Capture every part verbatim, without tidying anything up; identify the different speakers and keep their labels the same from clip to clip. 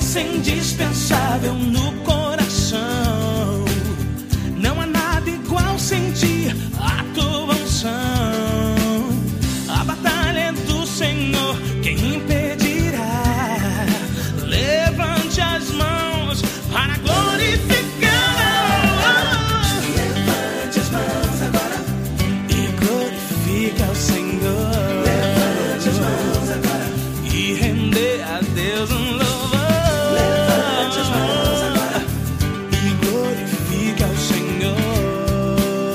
Speaker 1: presença indispensável no coração. Não há nada igual sentir a tua unção. A batalha é do Senhor, quem impedirá? Levante as mãos para glorificar.
Speaker 2: Levante as mãos agora
Speaker 1: e glorifica o Senhor.
Speaker 2: Levante as mãos agora
Speaker 1: e render a Deus um louvor.
Speaker 2: Levante as mãos agora
Speaker 1: e glorifica o Senhor.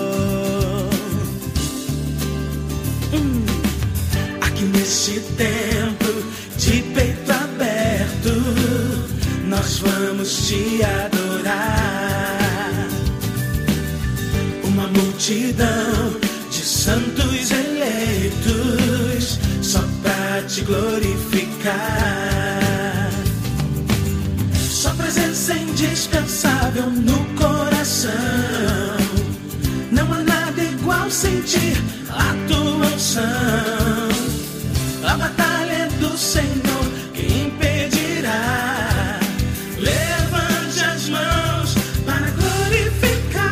Speaker 1: Hum. Aqui nesse templo de peito aberto, nós vamos te adorar. Uma multidão de santos eleitos só pra te glorificar. Sua presença é indispensável no coração. Não há nada igual sentir a tua unção. A batalha é do Senhor, quem impedirá? Levante as mãos para glorificar.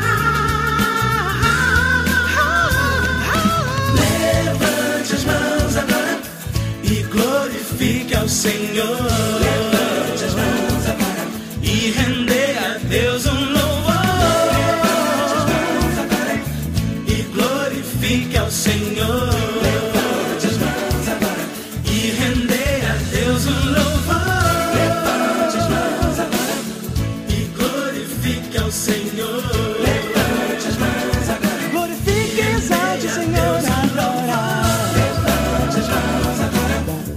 Speaker 1: Levante as mãos agora e glorifique ao Senhor.
Speaker 2: Levante as mãos agora
Speaker 1: e render a Deus um louvor.
Speaker 2: Levante as mãos agora
Speaker 1: e glorifique ao Senhor.
Speaker 2: Levante as mãos agora
Speaker 1: e render a Deus um louvor.
Speaker 2: Levante as mãos agora
Speaker 1: e glorifique ao Senhor.
Speaker 2: Levante as mãos agora
Speaker 1: Glorifique, exalte o Senhor agora.
Speaker 2: Levante as mãos agora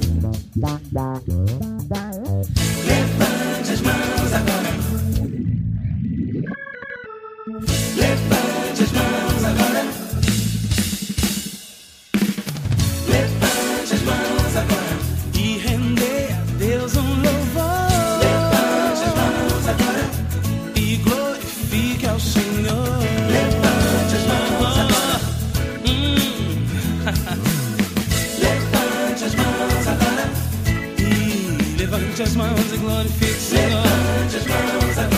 Speaker 2: Levante as mãos agora Levante as mãos agora Levante as mãos agora
Speaker 1: e render a Deus um louvor.
Speaker 2: Levante as mãos agora
Speaker 1: e glorifique ao Senhor.
Speaker 2: Levante as mãos agora
Speaker 1: Hum.
Speaker 2: Levante as mãos agora
Speaker 1: E levante as mãos e glorifique o Senhor.
Speaker 2: Levante as mãos agora